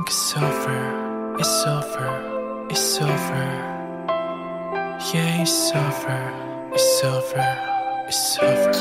it's over, it's over, it's over. Yeah, it's over, it's over, it's over.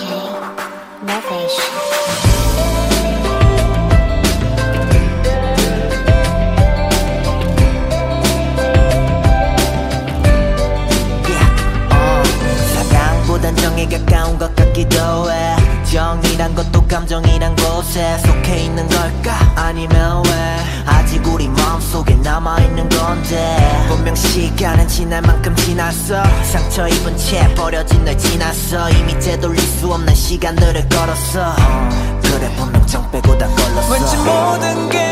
사랑보단 정에 가까운 것 같기도 해. 정이란 것도 감정이란 곳에 속해 있는 걸까? 아니면 왜 아직 우리 마음속에 남아있는 건데. 분명 시간은 지날 만큼 지났어. 상처 입은 채 버려진 널 지났어. 이미 되돌릴 수 없는 시간들을 걸었어. 그래 분명 정 빼고 다 걸렀어. 왠지 모든 게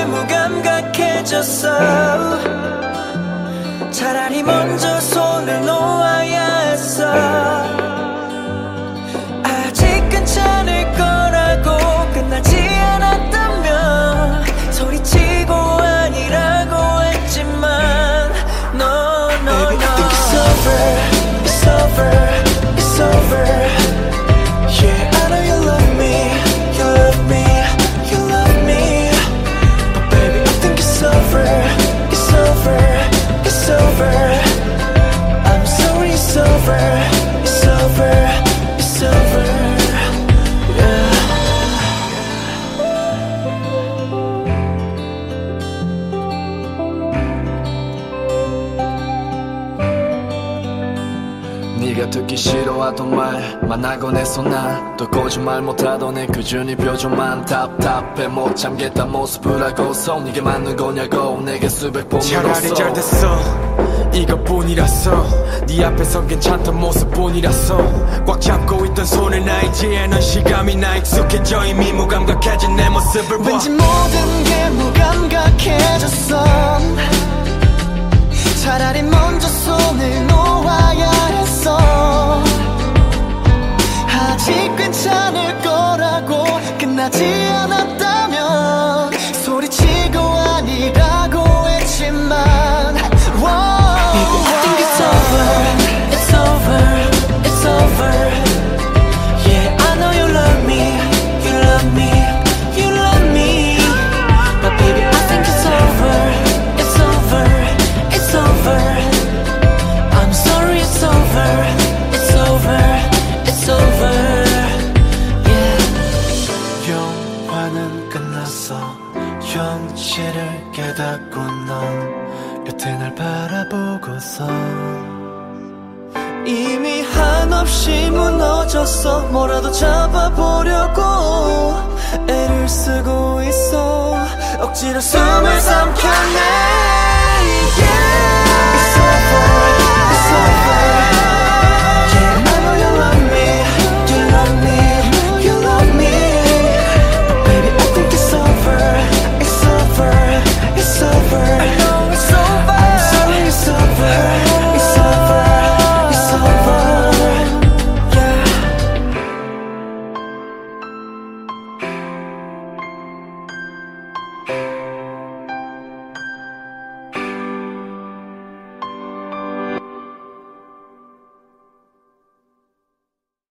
무감각해졌어. 차라리 먼저 손을 놓아야 했어. 아직 괜찮을 거라고 끝나지 않았다면 소리치고 아니라고 했지만 No, no, no. Baby, I think it's over, it's over, it's over. Yeah, I know you love me, you love me, you love me. But baby, I think it's over, it's over, it's over. I'm sorry, it's over, it's over, it's over. 네가 듣기 싫어하던 말만 하곤 했어. 난 또 거짓말 못하던 애 꾸준히 표정만 답답해 못 참겠다 모습을 하고서 네게 맞는 거냐고 내게 수백 번 물었어. 차라리 잘 됐어 이것뿐이라서. 네 앞에선 괜찮던 모습뿐이라서. 꽉 잡고 있던 손을 나 이제 넌 시감이 나 익숙해져. 이미 무감각해진 내 모습을 봐. 왠지 모든 게 무감각해졌어. 차라리 먼저 손을 놓아야 했어. 아직 괜찮을 거라고 끝나지 않았다면 소리치고 아니라고 했지만 Baby, I think it's over, it's over, it's over. Yeah, I know you love me, you love me, you love me. But baby, I think it's over, it's over, it's over. I'm sorry, it's over, it's over, it's over. Yeah. 영화는 끝났어. 현실을 깨닫고 넌 여태 날 바라보고서 이미 한없이 무너졌어. 뭐라도 잡아보려고 애를 쓰고 있어. 억지로 숨을 삼켜내.